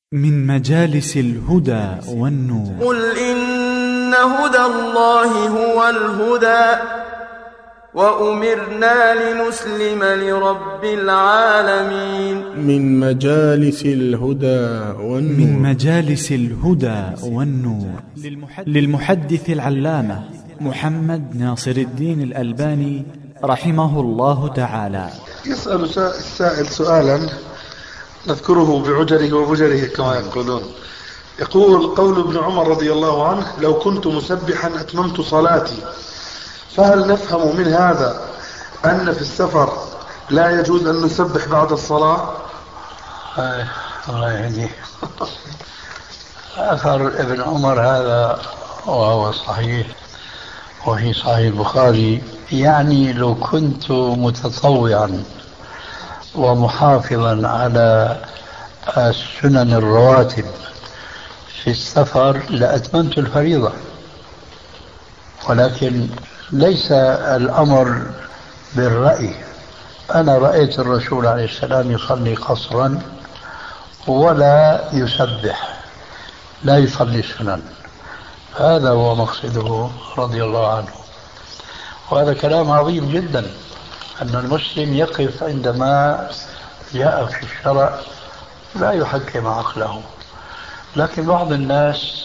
من مجالس الهدى والنور. قل إن هدى الله هو الهدى وأمرنا لنسلم لرب العالمين. من مجالس الهدى والنور. من مجالس الهدى والنور للمحدث العلامة محمد ناصر الدين الألباني رحمه الله تعالى. يسأل السائل سؤالا نذكره بعجره وبجره كما يقولون. يقول: قول ابن عمر رضي الله عنه: لو كنت مسبحا أتممت صلاتي، فهل نفهم من هذا أن في السفر لا يجوز أن نسبح بعد الصلاة؟ الله يهديه. أثر ابن عمر هذا وهو صحيح وفي صحيح البخاري، يعني لو كنت متطوعا ومحافظا على السنن الرواتب في السفر لأتممت الفريضة، ولكن ليس الأمر بالرأي. أنا رأيت الرسول عليه السلام يصلي قصرا ولا يسبح، لا يصلي السنن، هذا هو مقصده رضي الله عنه. وهذا كلام عظيم جدا، أن المسلم يقف عندما جاء في الشرع لا يحكم عقله. لكن بعض الناس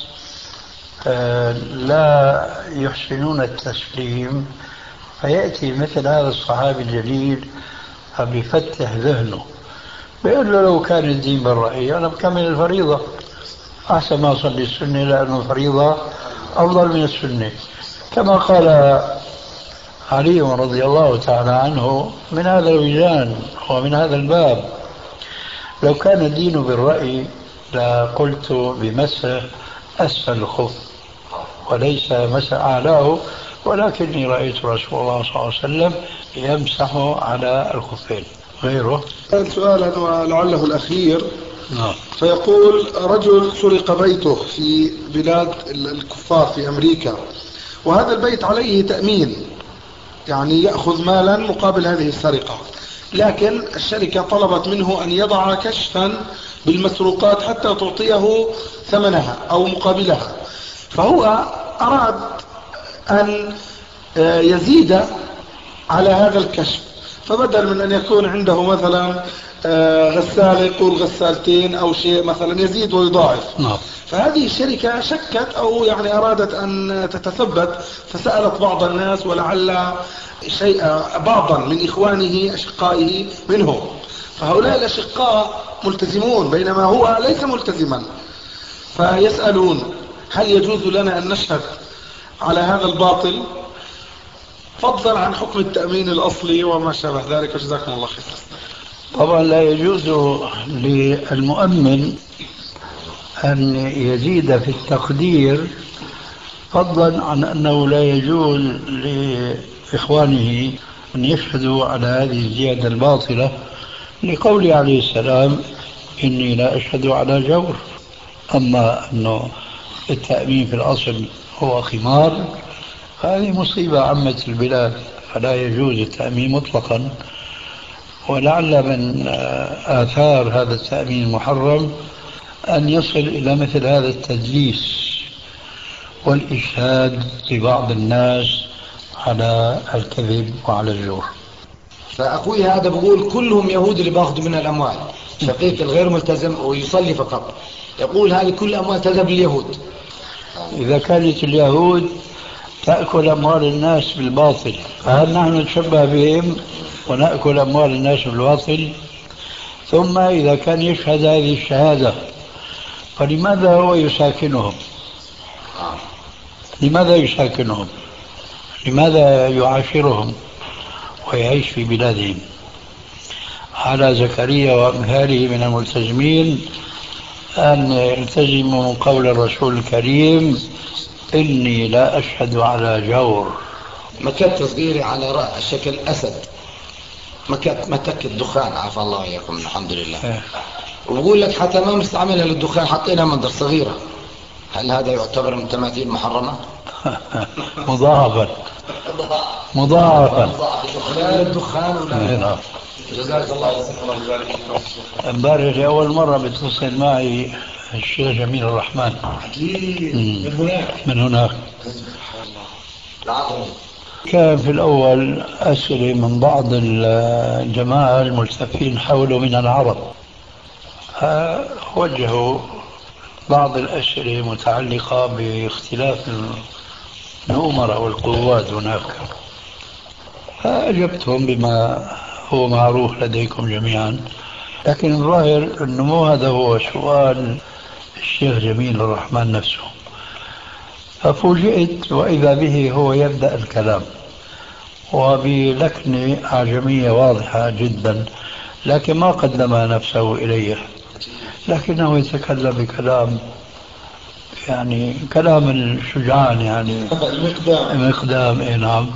لا يحسنون التسليم، فيأتي مثل هذا الصحابي الجليل فبيفتح ذهنه، بيقول له: لو كان الدين بالرأي أنا بكمل الفريضة، أحسن ما أصلي السنة، لأن الفريضة أفضل من السنة. كما قال علي رضي الله تعالى عنه من هذا الوجدان ومن هذا الباب: لو كان الدين بالرأي لقلت بمسح أسفل الخف وليس مسح أعلاه، ولكني رأيت رسول الله صلى الله عليه وسلم يمسح على الخفين. غيره سؤالا ولعله الأخير. فيقول: رجل سرق بيته في بلاد الكفار في أمريكا، وهذا البيت عليه تأمين، يعني يأخذ مالا مقابل هذه السرقة، لكن الشركة طلبت منه أن يضع كشفا بالمسروقات حتى تعطيه ثمنها أو مقابلها، فهو أراد أن يزيد على هذا الكشف، فبدل من أن يكون عنده مثلا غسالة يقول غسالتين أو شيء مثلا، يزيد ويضاعف. فهذه الشركة شكت أو يعني أرادت أن تتثبت، فسألت بعض الناس ولعل بعضا من إخوانه أشقائه منهم، فهؤلاء الأشقاء ملتزمون بينما هو ليس ملتزما، فيسألون: هل يجوز لنا أن نشهد على هذا الباطل، فضلا عن حكم التأمين الأصلي وما شابه ذلك؟ جزاكم الله خير. طبعا لا يجوز للمؤمن أن يزيد في التقدير، فضلا عن أنه لا يجوز لإخوانه أن يشهدوا على هذه الزيادة الباطلة، لقوله عليه السلام: إني لا أشهد على جور. أما أنه التأمين في الأصل هو خمار، هذه مصيبة عمت البلاد، فلا يجوز التأمين مطلقا. ولعل من آثار هذا التأمين المحرم أن يصل إلى مثل هذا التدليس والإشهاد لبعض الناس على الكذب وعلى الجور. فأخوي هذا بقول كلهم يهود اللي باخذوا من الأموال، شقيق الغير ملتزم ويصلي فقط، يقول هذه كل أموال تذهب لليهود. إذا كانت اليهود تأكل أموال الناس بالباطل، فهل نحن نتشبه بهم ونأكل أموال الناس بالباطل؟ ثم إذا كان يشهد هذه الشهادة، فلماذا هو يساكنهم؟ لماذا يساكنهم؟ لماذا يعاشرهم ويعيش في بلادهم؟ على زكريا وأمثاله من الملتزمين أن يلتزموا من قول الرسول الكريم: إني لا أشهد على جور. مكت صغيرة على شكل أسد، مكت الدخان، عافى الله وإياكم، الحمد لله. وبقول لك حتى ما مستعملها للدخان، حطينا منظر صغيرة، هل هذا يعتبر من تماثيل محرمة؟ مضاعفا للدخان ولا جزاك الله خيرا. امبارح لأول مرة بتصل معي الشيخ جميل الرحمن. أكيد من هناك. العظم. كان في الأول أسئلة من بعض الجماعة الملتفين حوله من العرب، وجهوا بعض الأسئلة متعلقة باختلاف الأمراء والقوات هناك، فأجبتهم بما هو معروف لديكم جميعا. لكن الظاهر أنه مو هذا هو سؤال الشيخ جميل الرحمن نفسه، ففوجئت وإذا به هو يبدأ الكلام وبلكنة أعجمية واضحة جدا، لكن ما قدم نفسه إليه، لكنه يتكلم بكلام يعني كلام الشجعان، يعني مقدام. نعم.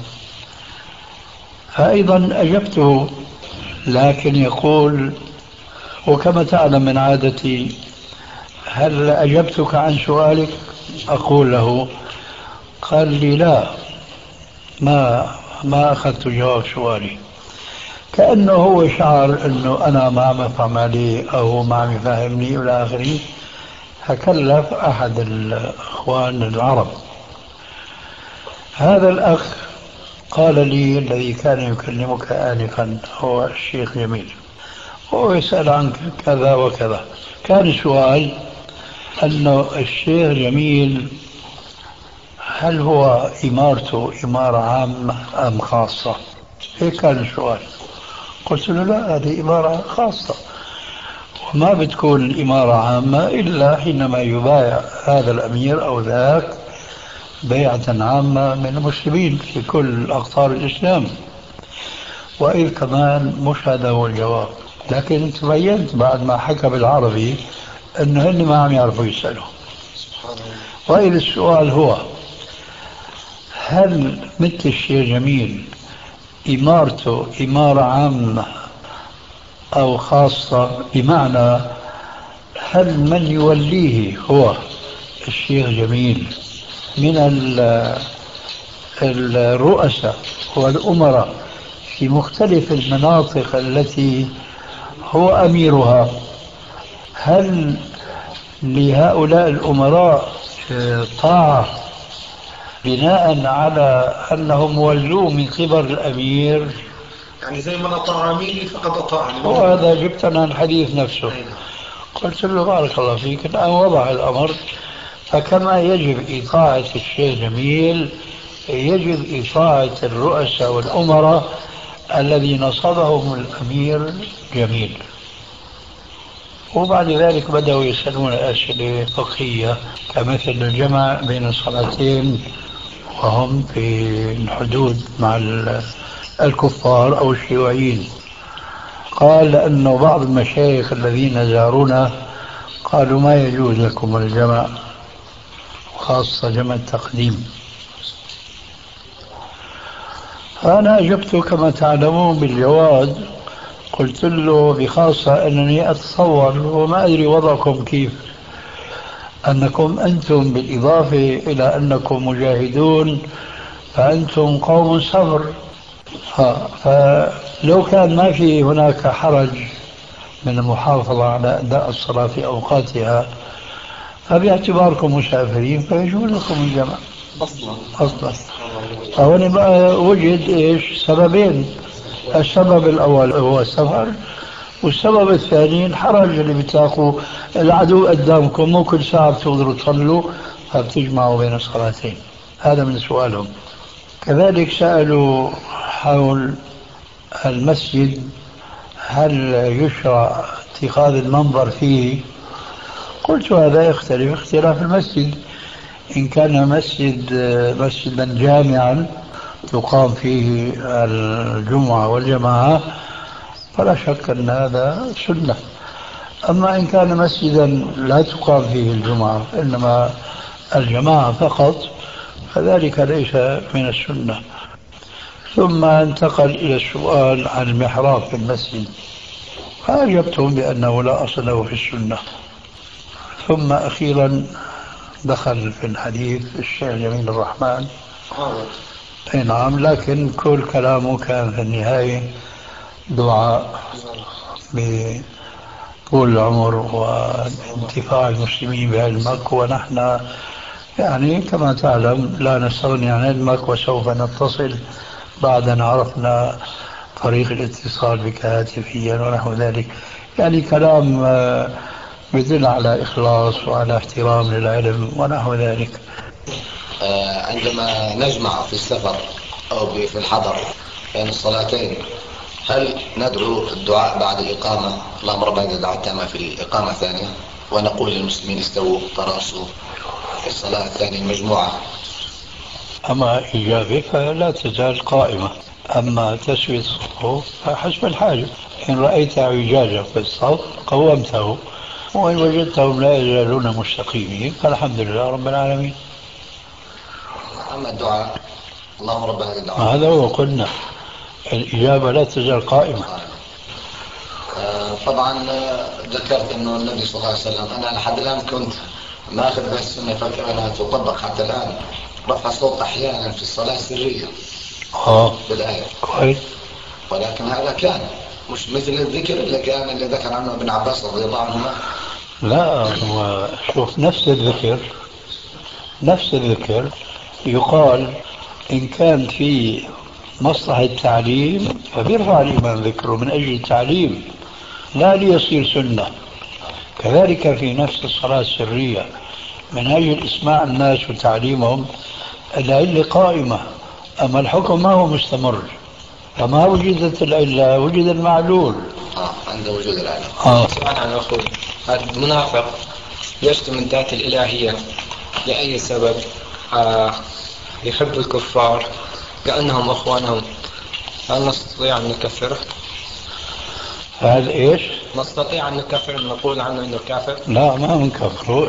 فأيضا أجبته، لكن يقول وكما تعلم من عادتي هل أجبتك عن سؤالك؟ أقول له، قال لي لا، ما أخذت جواب سؤالي، كأنه هو شعر أنه أنا ما عم أفهم عليه أو ما عم يفهمني إلى آخره، فكلف أحد الأخوان العرب. هذا الأخ قال لي الذي كان يكلمك آنفا هو الشيخ جميل، هو يسأل عنك كذا وكذا. كان السؤال أنه الشيخ جميل هل هو إمارته إمارة عامة أم خاصة؟ هيك كان السؤال. قلت له لا، هذه إمارة خاصة، وما بتكون الإمارة عامة إلا حينما يبايع هذا الأمير أو ذاك بيعة عامة من المسلمين في كل أقطار الإسلام. وإذ كمان مش هذا هو الجواب، لكن تبينت بعد ما حكى بالعربي أنه هن ما عم يعرفوا يسألوا. وإذ السؤال هو هل مثل الشيخ جميل إمارته إمارة عامة أو خاصة؟ بمعنى هل من يوليه هو الشيخ جميل من الرؤساء والأمراء في مختلف المناطق التي هو أميرها، هل لهؤلاء الأمراء طاعة بناء على أنهم ولوا من قبل الأمير؟ يعني زي ما أطاع أميري فقد أطاعني. وهذا جبتنا الحديث نفسه. قلت له بارك الله فيك، الآن وضع الأمر، فكما يجب إطاعة الشيخ جميل يجب إطاعة الرؤساء والأمراء الذي نصبهم الأمير جميل. وبعد ذلك بدأوا يسألون أسئلة فقهية كمثل الجمع بين الصلاتين وهم في الحدود مع الكفار أو الشيوعيين. قال أنه بعض المشايخ الذين زارونا قالوا ما يجوز لكم الجمع، خاصة جمع التقديم. فأنا أجبت كما تعلمون بالجواز، قلت له بخاصة أنني أتصور وما أدري وضعكم كيف، أنكم أنتم بالإضافة إلى أنكم مجاهدون فأنتم قوم صبر، فلو كان ما في هناك حرج من المحافظة على أداء الصلاة في أوقاتها فباعتباركم مسافرين فيجوز لكم الجمع أصلا. فهنا بقى وجد إيش سببين، السبب الأول هو السفر، والسبب الثاني الحرج اللي بتلاقوا العدو قدامكم، مو كل ساعة بتقدروا تصلوا فبتجمعوا بين الصلاتين. هذا من سؤالهم. كذلك سألوا حول المسجد، هل يشرع اتخاذ المنبر فيه؟ قلت هذا يختلف اختلاف المسجد، إن كان مسجدا جامعا تقام فيه الجمعة والجماعة فلا شك أن هذا سنة. أما إن كان مسجدا لا تقام فيه الجمعة إنما الجماعة فقط فذلك ليس من السنة. ثم انتقل إلى السؤال عن المحراب في المسجد، فأجبتهم بأنه لا أصل له في السنة. ثم أخيرا دخل في الحديث الشيخ جميل الرحمن. نعم، لكن كل كلامه كان في النهاية دعاء طول العمر وانتفاع المسلمين بعلمك، ونحن يعني كما تعلم لا نستغني عن علمك، وسوف نتصل بعد أن عرفنا طريق الاتصال بك هاتفيا ونحو ذلك. يعني كلام يدل على إخلاص وعلى احترام للعلم ونحو ذلك. عندما نجمع في السفر أو في الحضر بين الصلاتين، هل ندعو الدعاء بعد الإقامة اللهم رب هذه الدعوة التامة في الإقامة الثانية، ونقول للمسلمين استووا تراصوا في الصلاة الثانية المجموعة؟ أما إجابة فلا تزال قائمة، أما تسوية الصفوف فحسب الحاجة. إن رأيت اعوجاجا في الصف قومته، وإن وجدتهم لا يزالون مستقيمين فالحمد لله رب العالمين. أما الدعاء اللهم رب هذه الدعوة، هذا هو قلنا الإجابة لا تزال قائمة. طبعا ذكرت أنه النبي صلى الله عليه وسلم، أنا لحد الآن كنت ما أخذ بها السنة، فكر أنها تطبق حتى الآن، رفع صوت أحيانا في الصلاة السرية بالآية كويس، ولكن هذا كان مش مثل الذكر اللي ذكر عنه ابن عباس رضي الله عنهما. لا، هو شوف نفس الذكر يقال إن كان في مصلحة التعليم فبيرفع الإمام ذكره من أجل التعليم لا ليصير سنة. كذلك في نفس الصلاة السرية من أجل إسماع الناس وتعليمهم العلة قائمة، أما الحكم ما هو مستمر. فما وجدت العلة وجد المعلول. عند وجود العلة. سؤال عن أخوي، هذا المنافق يشتم الذات الإلهية لأي سبب؟ يحب الكفار كأنهم أخوانهم، هل نستطيع أن نكفره؟ هذا إيش؟ نستطيع أن نكفر، نقول عنه إنه كافر؟ لا، ما نكفره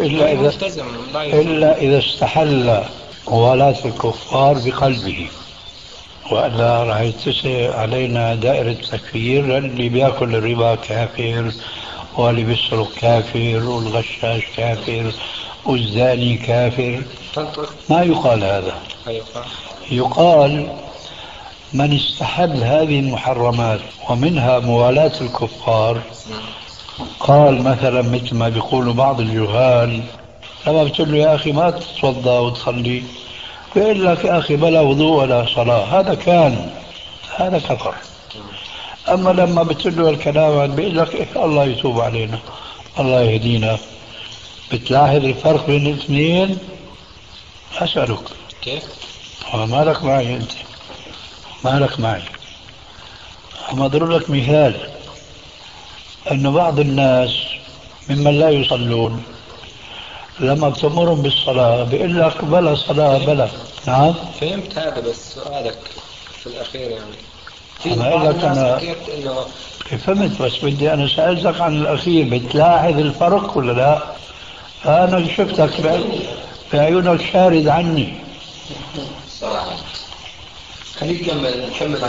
إلا إذا استحل موالاة الكفار بقلبه، وإلا راح يتسع علينا دائرة تكفير. اللي بياكل الربا كافر، واللي بيسرق كافر، والغشاش كافر، والزاني كافر. ما يقال هذا. يقال من استحل هذه المحرمات ومنها موالاة الكفار. قال مثلا مثل ما بيقولوا بعض الجهال، لما بتقول له يا أخي ما تتوضأ وتصلي، بيقول لك يا أخي بلا وضوء ولا صلاة، هذا كفر. أما لما بتقول له الكلام بيقول لك الله يتوب علينا، الله يهدينا. بتلاحظ الفرق بين الاثنين؟ أسألك كيف؟ مالك معي أنت؟ مالك معي؟ أما أضرب لك مثال، أن بعض الناس ممن لا يصلون لما بتأمرهم بالصلاة بيقول لك بلا صلاة بلا. نعم فهمت هذا، بس سؤالك في الأخير يعني أنا أقول لك أنا فهمت، بس بدي أنا سألتك عن الأخير، بتلاحظ الفرق ولا لا؟ أنا شفتك بعيونك شارد عني. خليك نكمل.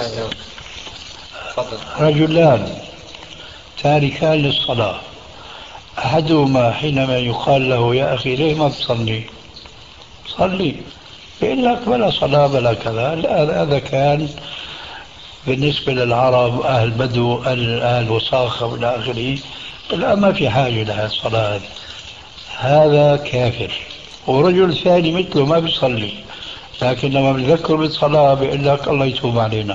رجلان تاركان للصلاة، أحدهما حينما يقال له يا أخي ليه ما تصلي؟ صلي، يقول لك بلا صلاة بلا كذا. هذا كان بالنسبة للعرب أهل بدو أهل وساخة وإلى آخره، لا ما في حاجة لها الصلاة. هذا كافر. ورجل ثاني مثله ما بيصلي، لكن لما بيذكر بالصلاة بيقول لك الله يتوب علينا.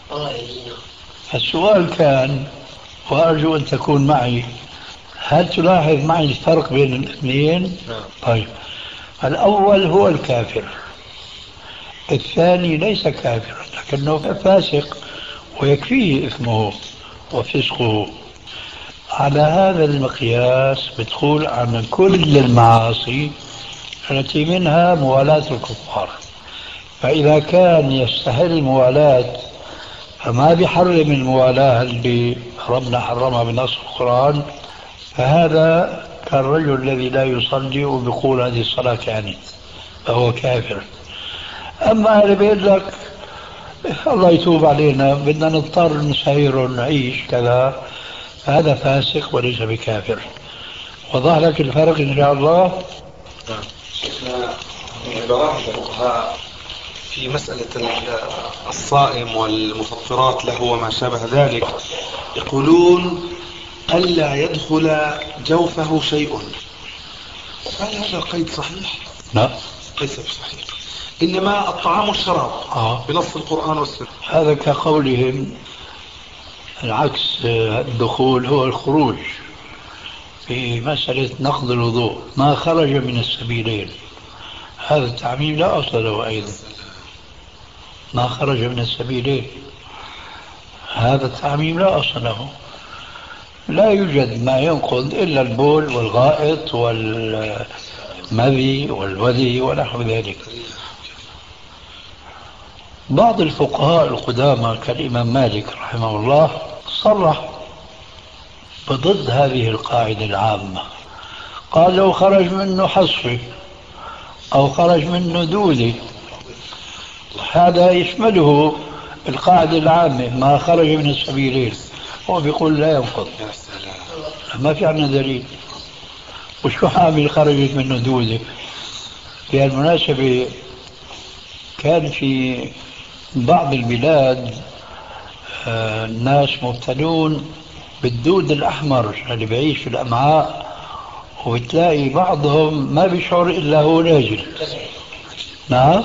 السؤال كان، وأرجو أن تكون معي، هل تلاحظ معي الفرق بين الاثنين؟ طيب، الأول هو الكافر، الثاني ليس كافرا لكنه فاسق ويكفيه إثمه وفسقه. على هذا المقياس بتقول عن كل المعاصي التي منها موالاة الكفار، فإذا كان يستحل الموالاة فما بيحرم الموالاة اللي ربنا حرمها بنص القرآن، فهذا كالرجل الذي لا يصلي وبيقول هذه الصلاة كانت، فهو كافر. أما اللي بيقول لك الله يتوب علينا بدنا نضطر نسير ونعيش كذا، فهذا فاسق وليس بكافر. وضح لك الفرق إن شاء الله. شفنا عبارات الفقهاء في مسألة الصائم والمفطرات له وما شابه ذلك، يقولون ألا يدخل جوفه شيء. هل هذا القيد صحيح؟ لا، ليس بصحيح. إنما الطعام والشراب بنص القرآن والسنة. هذا كقولهم العكس، الدخول هو الخروج. في مسألة نقض الوضوء ما خرج من السبيلين، هذا التعميم لا أصل له أيضا. ما خرج من السبيلين هذا التعميم لا أصل له. لا يوجد ما ينقض إلا البول والغائط والمذي والودي ونحو ذلك. بعض الفقهاء القدامى كالإمام مالك رحمه الله صرح بضد هذه القاعدة العامة، قال لو خرج منه حصفة أو خرج منه دودة هذا يشمله القاعدة العامة ما خرج من السبيلين، هو بيقول لا ينقض. ما في عندنا دليل. وشو عامل خرجت منه دودة؟ بالمناسبة كان في بعض البلاد الناس مبتلون بالدود الأحمر اللي بيعيش في الأمعاء، وبتلاقي بعضهم ما بيشعر إلا هو نازل. نعم.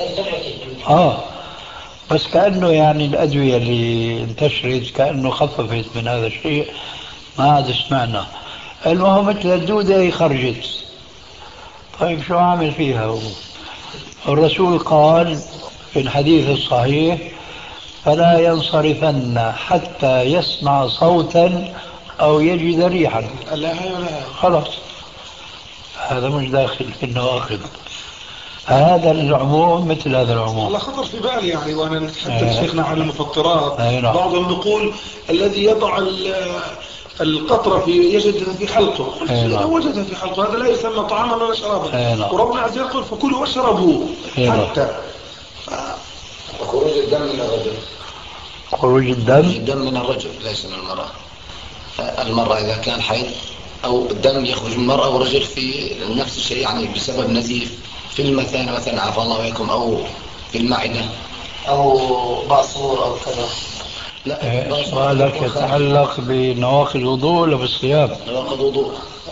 بس كأنه يعني الأدوية اللي انتشرت كأنه خففت من هذا الشيء، ما عاد سمعنا. المهم مثل الدودة هي خرجت. طيب شو عامل فيها هو؟ الرسول قال في الحديث الصحيح فلا ينصرفن حتى يسمع صوتا أو يجد ريحا. خلاص هذا مش داخل في النواقض. هذا العموم مثل هذا العموم. الله خطر في بالي يعني وانا نتحدث شيخنا عن المفطرات. بعضهم يقول الذي يضع القطرة يجدها في حلقه. لو وجدها في حلقه هذا لا يسمى طعاما ولا شرابا. وربنا عز وجل يقول فكلوا واشربوا حتى. خروج الدم من الرجل. خروج الدم من الرجل ليس من المرأة. المرأة إذا كان حيض أو الدم يخرج من المرأة والرجل في نفس الشيء، يعني بسبب نزيف في المثانة مثلا عفى الله وإياكم، أو في المعدة أو بعصور أو كذا. لا، سؤالك يتعلق بنواقض الوضوء ولا بالصيام؟ نواقض الوضوء.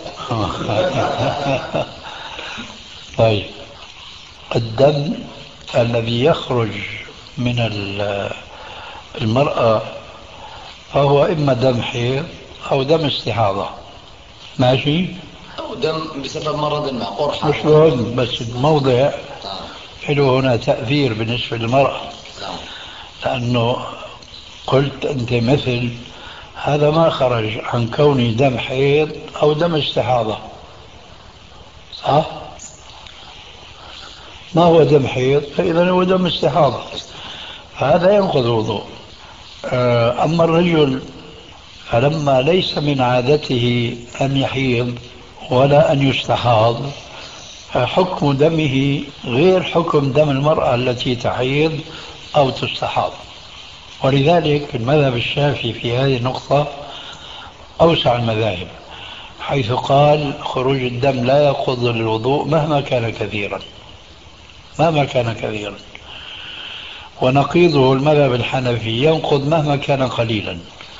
طيب، الدم الذي يخرج من المرأة فهو إما دم حيض أو دم استحاضة، ماشي؟ أو دم بسبب مرض ما، قرحة. مش مهم، بس الموضع له هنا تأثير بالنسبة للمرأة. لأنه قلت أنت مثل هذا ما خرج عن كونه دم حيض أو دم استحاضة، صح؟ ما هو دم حيض فإذا هو دم استحاضة، هذا ينقض الوضوء. أما الرجل فلما ليس من عادته أن يحيض ولا أن يستحاض، حكم دمه غير حكم دم المرأة التي تحيض أو تستحاض. ولذلك المذهب الشافعي في هذه النقطة أوسع المذاهب، حيث قال خروج الدم لا ينقض الوضوء مهما كان كثيرا، مهما كان كثيرا. ونقيضه المذهب الحنفي ينقض مهما كان قليلا.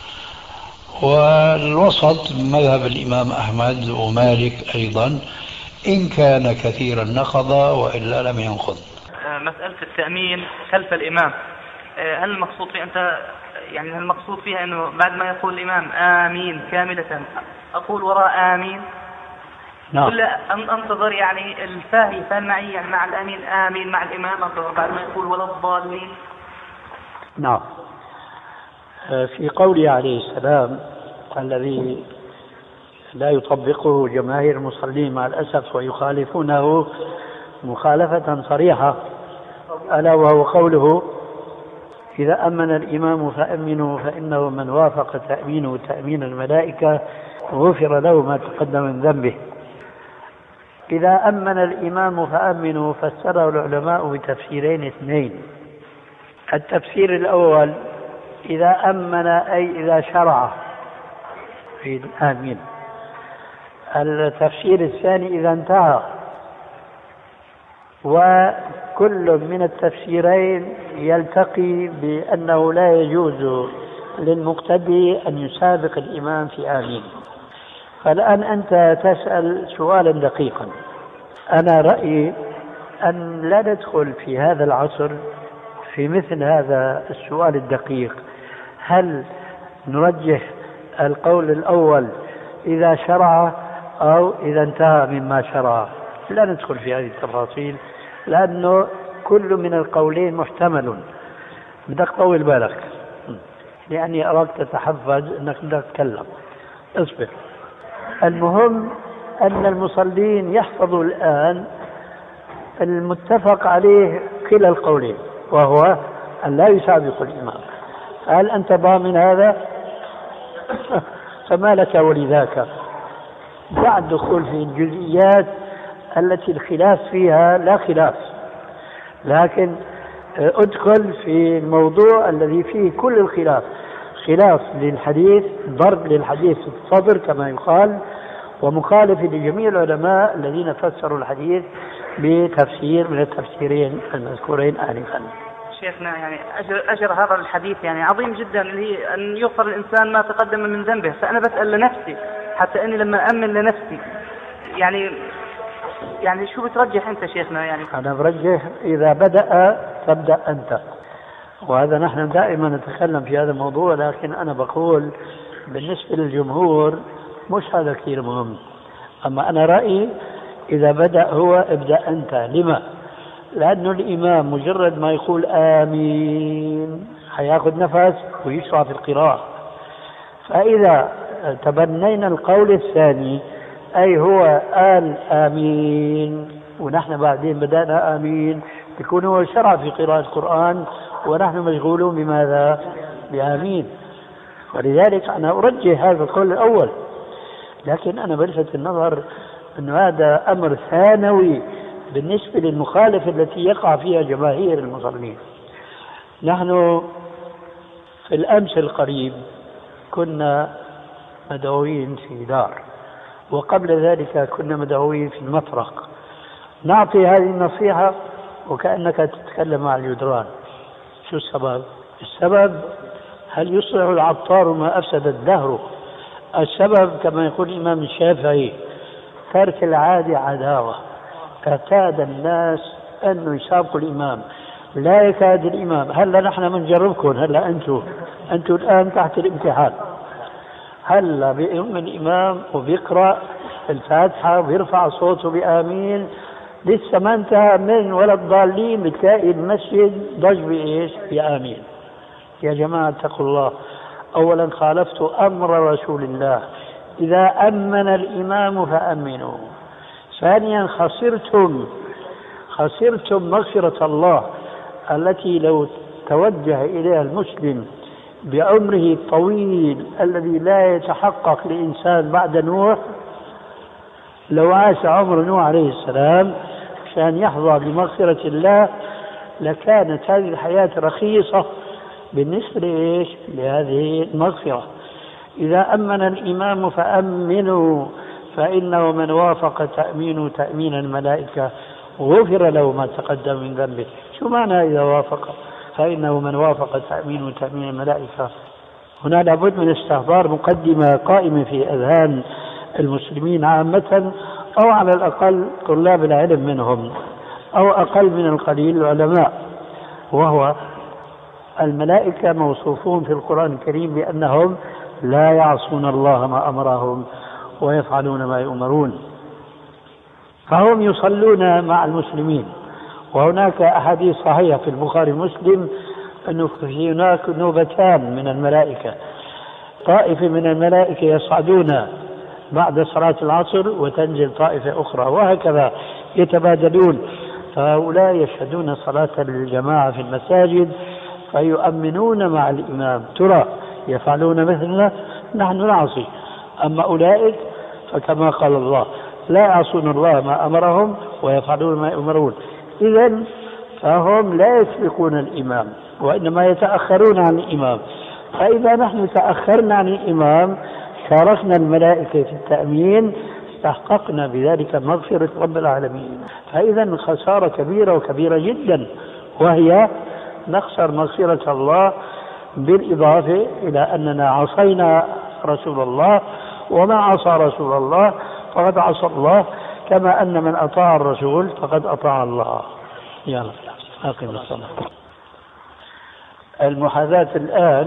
والوسط مذهب الإمام أحمد ومالك أيضا، إن كان كثيرا نقض وإلا لم ينقض. مسألة التأمين خلف الإمام، هل المقصود فيها هل المقصود فيها أنه بعد ما يقول الإمام آمين كاملة أقول وراء آمين؟ نعم. ولا أنتظر الفاهي فالمعي مع الآمين آمين مع الإمام بعد ما يقول ولا الضالين؟ نعم. في قوله عليه السلام الذي لا يطبقه جماهير المصلين مع الأسف ويخالفونه مخالفة صريحة، ألا وهو قوله إذا أمن الإمام فأمنوا فإنه من وافق تأمينه تأمين الملائكة غفر له ما تقدم من ذنبه. إذا أمن الإمام فأمنوا فسره العلماء بتفسيرين اثنين. التفسير الأول إذا أمن أي إذا شرع في الآمين. التفسير الثاني إذا انتهى. وكل من التفسيرين يلتقي بأنه لا يجوز للمقتدي أن يسابق الإمام في آمين. فالآن أنت تسأل سؤالا دقيقا. أنا رأيي أن لا ندخل في هذا العصر في مثل هذا السؤال الدقيق، هل نرجح القول الأول إذا شرع أو إذا انتهى مما شرع؟ لا ندخل في هذه التفاصيل، لأنه كل من القولين محتمل. بدك طول بالك لأني أراك تتحفز أنك بدك تتكلم، اصبر. المهم أن المصلين يحفظوا الآن المتفق عليه كلا القولين، وهو أن لا يسابق الإمام. هل أنت ضامن هذا؟ فما لك ولذاك. بعد دخول في الجزئيات التي الخلاف فيها لا خلاف، لكن ادخل في الموضوع الذي فيه كل الخلاف، خلاف للحديث، ضرب للحديث في الصدر كما يقال، ومخالف لجميع العلماء الذين فسروا الحديث بتفسير من التفسيرين المذكورين آنفا. شيخنا يعني أجر هذا الحديث يعني عظيم جدا، اللي هي أن يغفر الإنسان ما تقدم من ذنبه. فأنا بسأل لنفسي حتى أني لما أمن لنفسي يعني شو بترجح أنت شيخنا؟ يعني أنا برجح إذا بدأ تبدأ أنت، وهذا نحن دائما نتكلم في هذا الموضوع، لكن أنا بقول بالنسبة للجمهور مش هذا كثير مهم. أما أنا رأيي إذا بدأ هو ابدأ أنت. لما؟ لأنه الإمام مجرد ما يقول آمين حياخذ نفس ويشرع في القراءة. فإذا تبنينا القول الثاني أي هو قال آمين ونحن بعدين بدأنا آمين، يكون هو شرع في قراءة القرآن ونحن مشغولون بماذا؟ بآمين. ولذلك أنا أرجح هذا القول الأول، لكن أنا بلفت النظر أن هذا أمر ثانوي بالنسبة للمخالفة التي يقع فيها جماهير المصلين. نحن في الأمس القريب كنا مدعوين في دار، وقبل ذلك كنا مدعوين في المطرق. نعطي هذه النصيحة وكأنك تتكلم مع الجدران. شو السبب؟ السبب هل يصلح العطار ما أفسد الدهر؟ السبب كما يقول الإمام الشافعي ترك العادة عداوة. اعتاد الناس أنه يسابقوا الإمام، لا يكاد الإمام. هلا نحن بنجربكم، هلا أنتم الآن تحت الامتحان. هلا بيقوم الإمام وبيقرأ الفاتحة وبيرفع صوته بآمين، لسه ما انتهى من ولا الضالين بتلاقي المسجد ضج بإيش؟ بآمين. يا جماعة اتقوا الله. أولا خالفت أمر رسول الله، إذا أمن الإمام فأمنوا. ثانيا خسرتم مغفرة الله التي لو توجه إليها المسلم بعمره الطويل الذي لا يتحقق لإنسان بعد نوح، لو عاش عمر نوح عليه السلام عشان يحظى بمغفرة الله لكانت هذه الحياة رخيصة بالنسبة لهذه المغفرة. إذا أمن الإمام فأمنوا فإنه من وافق تأمين الملائكة غفر له ما تقدم من ذنبه. شو معنى إذا وافق؟ فإنه من وافق تأمين الملائكة. هنا لابد من استحضار مقدمة قائمة في أذهان المسلمين عامة، أو على الأقل طلاب العلم منهم، أو أقل من القليل العلماء، وهو الملائكة موصوفون في القرآن الكريم بأنهم لا يعصون الله ما أمرهم ويفعلون ما يؤمرون، فهم يصلون مع المسلمين. وهناك أحاديث صحيحة في البخاري ومسلم أنه في هناك نوبتان من الملائكة، طائفة من الملائكة يصعدون بعد صلاة العصر وتنزل طائفة أخرى، وهكذا يتبادلون. فهؤلاء يشهدون صلاة الجماعة في المساجد فيؤمنون مع الإمام. ترى يفعلون مثلنا؟ نحن نعصي. أما أولئك فكما قال الله لا يعصون الله ما أمرهم ويفعلون ما يؤمرون. إذن فهم لا يسبقون الإمام وإنما يتأخرون عن الإمام. فإذا نحن تأخرنا عن الإمام شاركنا الملائكة في التأمين، استحققنا بذلك مغفرة رب العالمين. فإذا خسارة كبيرة وكبيرة جدا، وهي نخسر مغفرة الله بالإضافة إلى أننا عصينا رسول الله، وما عصى رسول الله فقد عصى الله، كما أن من أطاع الرسول فقد أطاع الله. يلا أقم الصلاة. المحاذاة الآن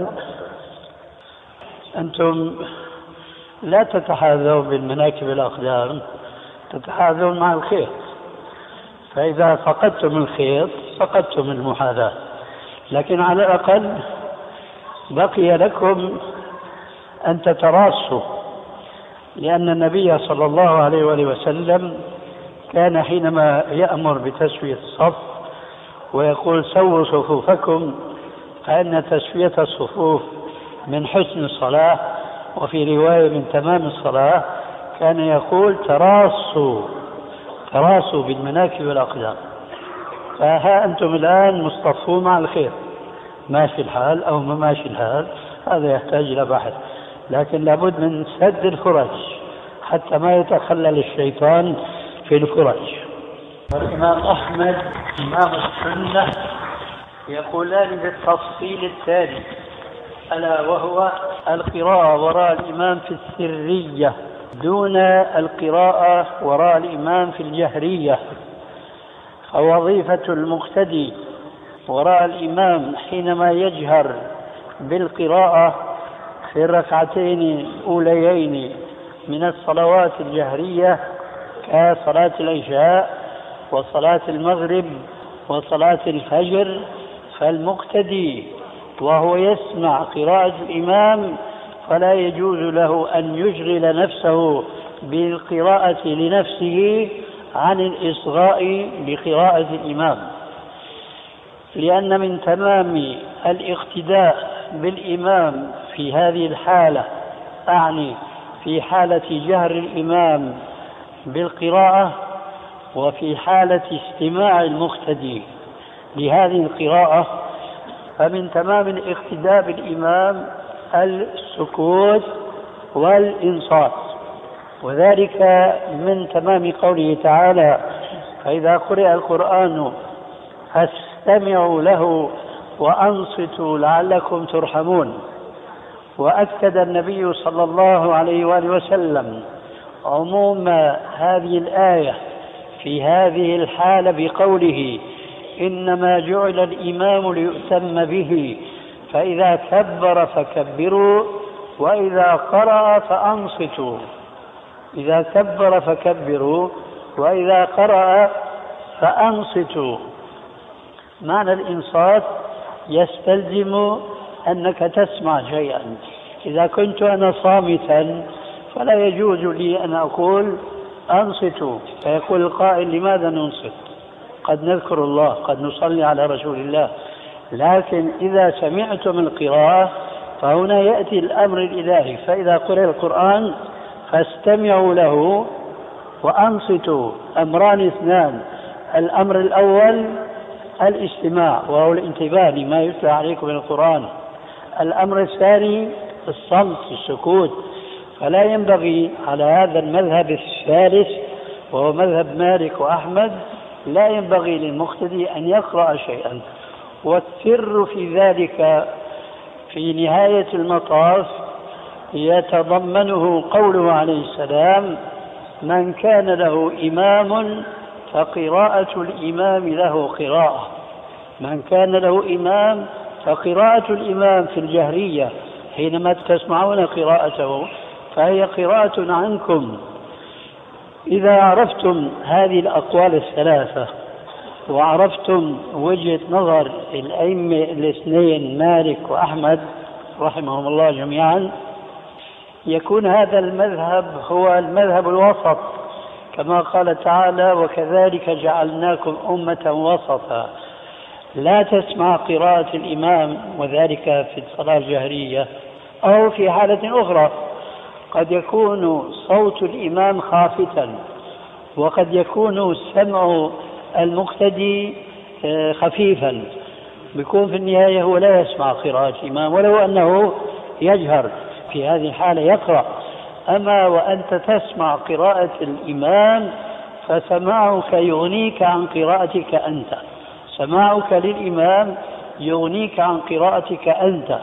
أنتم لا تتحاذون بالمناكب الأقدام، تتحاذون مع الخيط، فإذا فقدتم الخيط فقدتم المحاذاة، لكن على الأقل بقي لكم أن تتراصوا، لأن النبي صلى الله عليه وآله وسلم كان حينما يأمر بتسوية الصف ويقول سووا صفوفكم، فإن تسوية الصفوف من حسن الصلاة، وفي رواية من تمام الصلاة، كان يقول تراصوا بالمناكب والأقدام. فها أنتم الآن مصطفون مع الخير، ماشي الحال أو ما ماشي الحال، هذا يحتاج إلى بحث، لكن لابد من سد الفرج حتى ما يتخلل الشيطان في الفرج. والإمام أحمد إمام السنة يقولان بالتفصيل التالي، ألا وهو القراءة وراء الإمام في السرية دون القراءة وراء الإمام في الجهرية. فوظيفة المقتدي وراء الإمام حينما يجهر بالقراءة في الركعتين الأوليين من الصلوات الجهرية كصلاة العشاء وصلاة المغرب وصلاة الفجر، فالمقتدي وهو يسمع قراءة الإمام فلا يجوز له أن يشغل نفسه بالقراءة لنفسه عن الإصغاء بقراءة الإمام، لأن من تمام الاقتداء بالإمام في هذه الحالة، أعني في حالة جهر الإمام بالقراءة وفي حالة استماع المقتدي لهذه القراءة، فمن تمام الاقتداء بالإمام السكوت والإنصات، وذلك من تمام قوله تعالى فإذا قرئ القرآن فاستمعوا له وأنصتوا لعلكم ترحمون. وأكد النبي صلى الله عليه وآله وسلم عموم هذه الآية في هذه الحالة بقوله إنما جعل الإمام ليؤتم به، فإذا كبر فكبروا وإذا قرأ فأنصتوا. إذا كبر فكبروا وإذا قرأ فأنصتوا. معنى الإنصات يستلزم أنك تسمع شيئا. إذا كنت أنا صامتا فلا يجوز لي أن أقول أنصتوا، فيقول القائل لماذا ننصت؟ قد نذكر الله، قد نصلي على رسول الله. لكن إذا سمعتم القراءة فهنا يأتي الأمر الإلهي، فإذا قرأ القرآن فاستمعوا له وأنصتوا. أمران اثنان، الأمر الأول الاستماع وهو الانتباه لما يتلى عليكم من القرآن، الأمر الثاني الصمت السكوت. فلا ينبغي على هذا المذهب الثالث وهو مذهب مالك وأحمد، لا ينبغي للمقتدي أن يقرأ شيئا. والسر في ذلك في نهاية المطاف يتضمنه قوله عليه السلام من كان له إمام فقراءة الإمام له قراءة. من كان له إمام فقراءة الإمام في الجهرية حينما تسمعون قراءته فهي قراءة عنكم. إذا عرفتم هذه الأقوال الثلاثة وعرفتم وجهة نظر الأئمة الاثنين مالك وأحمد رحمهم الله جميعا، يكون هذا المذهب هو المذهب الوسط، كما قال تعالى وكذلك جعلناكم أمة وسطا. لا تسمع قراءة الإمام وذلك في الصلاة الجهرية أو في حالة أخرى. قد يكون صوت الإمام خافتا وقد يكون سمع المقتدي خفيفا، بيكون في النهاية هو لا يسمع قراءة الإمام ولو أنه يجهر، في هذه الحالة يقرأ. أما وأنت تسمع قراءة الإمام فسماعك يغنيك عن قراءتك أنت، سماعك للإمام يغنيك عن قراءتك أنت.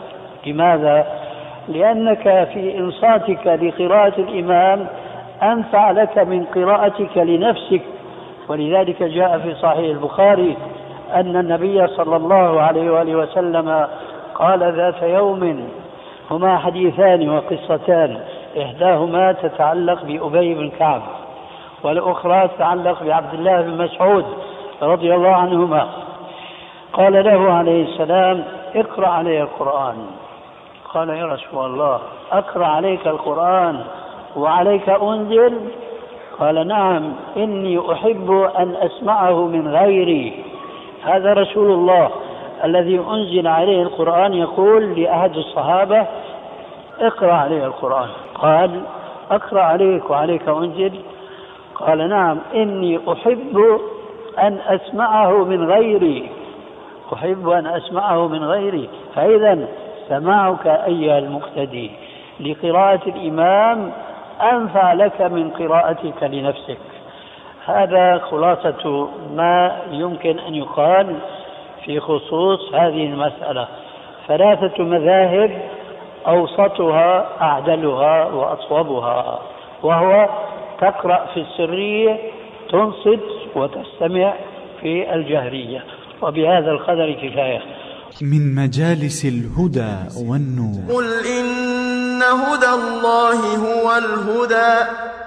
لماذا؟ لأنك في إنصاتك لقراءة الإمام أنفع لك من قراءتك لنفسك. ولذلك جاء في صحيح البخاري أن النبي صلى الله عليه وآله وسلم قال ذات يوم: هما حديثان وقصتان، إحداهما تتعلق بأبي بن كعب والأخرى تتعلق بعبد الله بن مسعود رضي الله عنهما. قال له عليه السلام: اقرأ علي القرآن. قال: يا رسول الله، أقرأ عليك القرآن وعليك أنزل؟ قال: نعم، إني أحب أن أسمعه من غيري. هذا رسول الله الذي أنزل عليه القرآن يقول لأحد الصحابة: اقرأ عليه القرآن. قال: أقرأ عليك وعليك أنزل؟ قال: نعم، إني أحب أن أسمعه من غيري، أحب أن أسمعه من غيري. فإذا سماعك أيها المقتدي لقراءة الإمام أنفع لك من قراءتك لنفسك. هذا خلاصة ما يمكن أن يقال في خصوص هذه المسألة. 3 مذاهب، أوسطها أعدلها وأصوبها، وهو تقرأ في السرية، تنصت وتستمع في الجهرية. وبهذا القدر كفاية. من مجالس الهدى والنور. قل إن هدى الله هو الهدى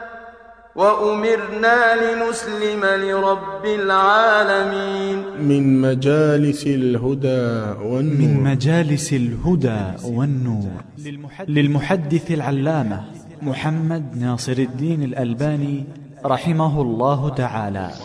وأمرنا لنسلم لرب العالمين. من مجالس الهدى والنور. من مجالس الهدى والنور للمحدث العلامة محمد ناصر الدين الألباني رحمه الله تعالى.